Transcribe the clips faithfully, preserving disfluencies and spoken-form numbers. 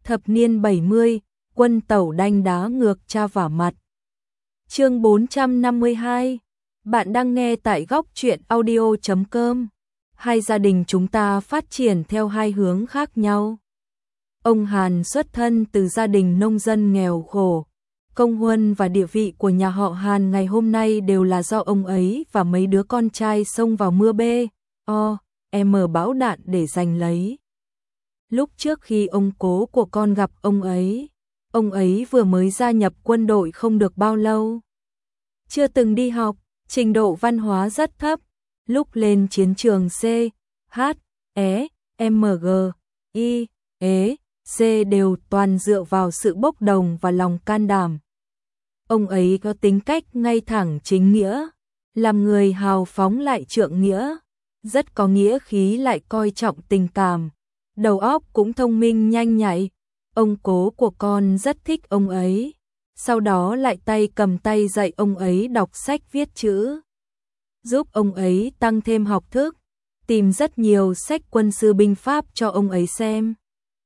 Thập niên bảy mươi, quân tẩu đanh đá ngược cha vả mặt. Chương bốn trăm năm mươi hai. Bạn đang nghe tại góc truyện audio chấm com. Hai gia đình chúng ta phát triển theo hai hướng khác nhau. Ông Hàn xuất thân từ gia đình nông dân nghèo khổ. Công huân và địa vị của nhà họ Hàn ngày hôm nay đều là do ông ấy và mấy đứa con trai xông vào mưa bê, o, em bão đạn để giành lấy. Lúc trước khi ông cố của con gặp ông ấy, ông ấy vừa mới gia nhập quân đội không được bao lâu. Chưa từng đi học, trình độ văn hóa rất thấp. Lúc lên chiến trường C, H, E, M, G, I, E, C đều toàn dựa vào sự bốc đồng và lòng can đảm. Ông ấy có tính cách ngay thẳng chính nghĩa, làm người hào phóng lại trượng nghĩa, rất có nghĩa khí lại coi trọng tình cảm, đầu óc cũng thông minh nhanh nhạy. Ông cố của con rất thích ông ấy, sau đó lại tay cầm tay dạy ông ấy đọc sách viết chữ, giúp ông ấy tăng thêm học thức, tìm rất nhiều sách quân sư binh pháp cho ông ấy xem.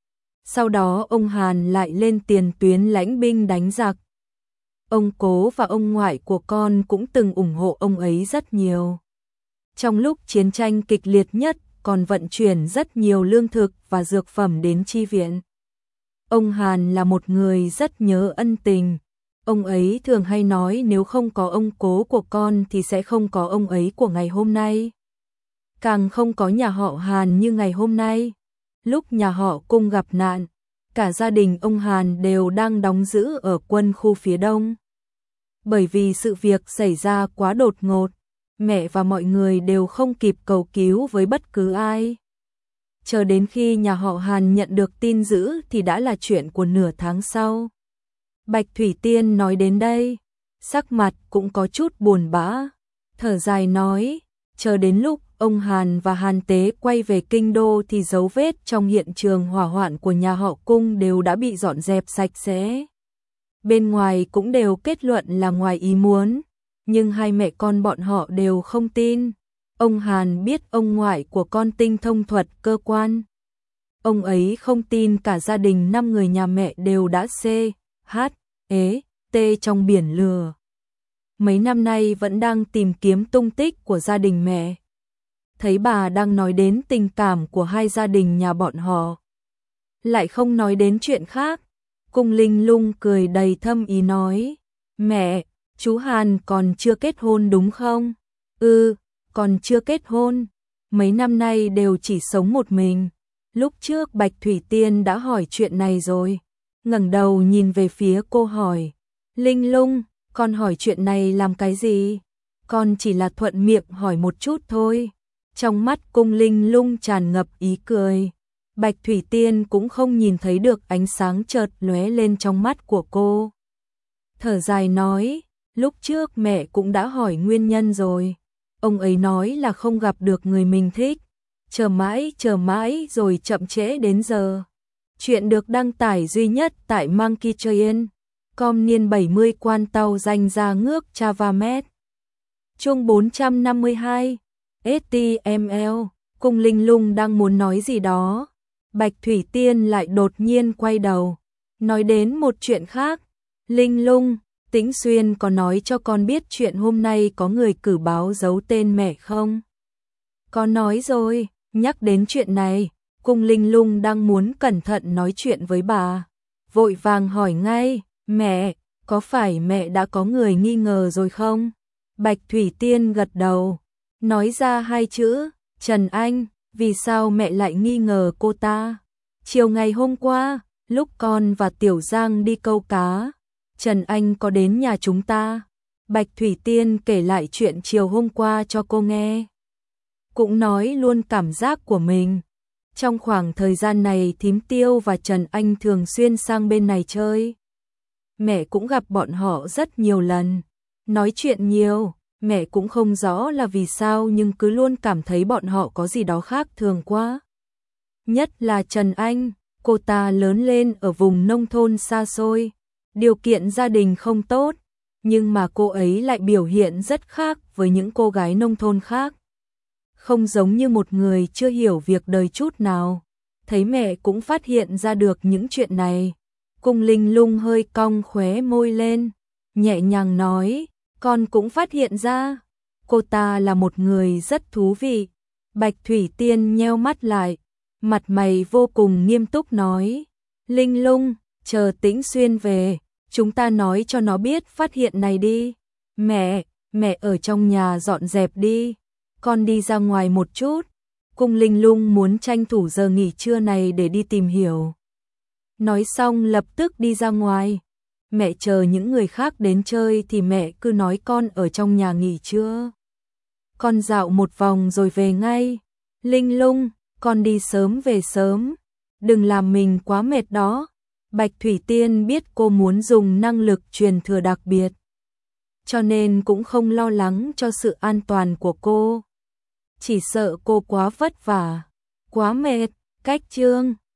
Sau đó ông Hàn lại lên tiền tuyến lãnh binh đánh giặc. Ông cố và ông ngoại của con cũng từng ủng hộ ông ấy rất nhiều. Trong lúc chiến tranh kịch liệt nhất, còn vận chuyển rất nhiều lương thực và dược phẩm đến chi viện. Ông Hàn là một người rất nhớ ân tình. Ông ấy thường hay nói nếu không có ông cố của con thì sẽ không có ông ấy của ngày hôm nay. Càng không có nhà họ Hàn như ngày hôm nay. Lúc nhà họ Cung gặp nạn, cả gia đình ông Hàn đều đang đóng giữ ở quân khu phía đông. Bởi vì sự việc xảy ra quá đột ngột, mẹ và mọi người đều không kịp cầu cứu với bất cứ ai. Chờ đến khi nhà họ Hàn nhận được tin dữ thì đã là chuyện của nửa tháng sau. Bạch Thủy Tiên nói đến đây, sắc mặt cũng có chút buồn bã, thở dài nói, chờ đến lúc ông Hàn và Hàn Tế quay về kinh đô thì dấu vết trong hiện trường hỏa hoạn của nhà họ Cung đều đã bị dọn dẹp sạch sẽ. Bên ngoài cũng đều kết luận là ngoài ý muốn, nhưng hai mẹ con bọn họ đều không tin. Ông Hàn biết ông ngoại của con tinh thông thuật cơ quan. Ông ấy không tin cả gia đình năm người nhà mẹ đều đã C, H, E, T trong biển lửa. Mấy năm nay vẫn đang tìm kiếm tung tích của gia đình mẹ. Thấy bà đang nói đến tình cảm của hai gia đình nhà bọn họ, lại không nói đến chuyện khác. Cung Linh Lung cười đầy thâm ý nói, mẹ, chú Hàn còn chưa kết hôn đúng không? Ừ, còn chưa kết hôn. Mấy năm nay đều chỉ sống một mình. Lúc trước Bạch Thủy Tiên đã hỏi chuyện này rồi. Ngẩng đầu nhìn về phía cô hỏi, Linh Lung, con hỏi chuyện này làm cái gì? Con chỉ là thuận miệng hỏi một chút thôi. Trong mắt Cung Linh Lung tràn ngập ý cười. Bạch Thủy Tiên cũng không nhìn thấy được ánh sáng chợt lóe lên trong mắt của cô. Thở dài nói, lúc trước mẹ cũng đã hỏi nguyên nhân rồi. Ông ấy nói là không gặp được người mình thích. Chờ mãi, chờ mãi rồi chậm trễ đến giờ. Chuyện được đăng tải duy nhất tại Monkey Train. Com niên bảy mươi quan tàu danh ra ngước Chavamet. Chương bốn trăm năm mươi hai. ét tê em lờ. Cung Linh Lung đang muốn nói gì đó. Bạch Thủy Tiên lại đột nhiên quay đầu, nói đến một chuyện khác. Linh Lung, Tĩnh Xuyên có nói cho con biết chuyện hôm nay có người cử báo giấu tên mẹ không? Con nói rồi, nhắc đến chuyện này, Cung Linh Lung đang muốn cẩn thận nói chuyện với bà. Vội vàng hỏi ngay, mẹ, có phải mẹ đã có người nghi ngờ rồi không? Bạch Thủy Tiên gật đầu, nói ra hai chữ, Trần Anh. Vì sao mẹ lại nghi ngờ cô ta? Chiều ngày hôm qua, lúc con và Tiểu Giang đi câu cá, Trần Anh có đến nhà chúng ta. Bạch Thủy Tiên kể lại chuyện chiều hôm qua cho cô nghe. Cũng nói luôn cảm giác của mình. Trong khoảng thời gian này Thím Tiêu và Trần Anh thường xuyên sang bên này chơi. Mẹ cũng gặp bọn họ rất nhiều lần. Nói chuyện nhiều. Mẹ cũng không rõ là vì sao nhưng cứ luôn cảm thấy bọn họ có gì đó khác thường quá. Nhất là Trần Anh, cô ta lớn lên ở vùng nông thôn xa xôi, điều kiện gia đình không tốt, nhưng mà cô ấy lại biểu hiện rất khác với những cô gái nông thôn khác. Không giống như một người chưa hiểu việc đời chút nào. thấy mẹ cũng phát hiện ra được những chuyện này. Cung Linh Lung hơi cong khóe môi lên, nhẹ nhàng nói, con cũng phát hiện ra. Cô ta là một người rất thú vị. Bạch Thủy Tiên nheo mắt lại, mặt mày vô cùng nghiêm túc nói, Linh Lung, chờ Tĩnh Xuyên về, chúng ta nói cho nó biết phát hiện này đi. Mẹ, mẹ ở trong nhà dọn dẹp đi, con đi ra ngoài một chút. Cung Linh Lung muốn tranh thủ giờ nghỉ trưa này để đi tìm hiểu. Nói xong lập tức đi ra ngoài. Mẹ chờ những người khác đến chơi thì mẹ cứ nói con ở trong nhà nghỉ trưa. Con dạo một vòng rồi về ngay. Linh Lung, con đi sớm về sớm, đừng làm mình quá mệt đó. Bạch Thủy Tiên biết cô muốn dùng năng lực truyền thừa đặc biệt, cho nên cũng không lo lắng cho sự an toàn của cô. Chỉ sợ cô quá vất vả, quá mệt. Cách chương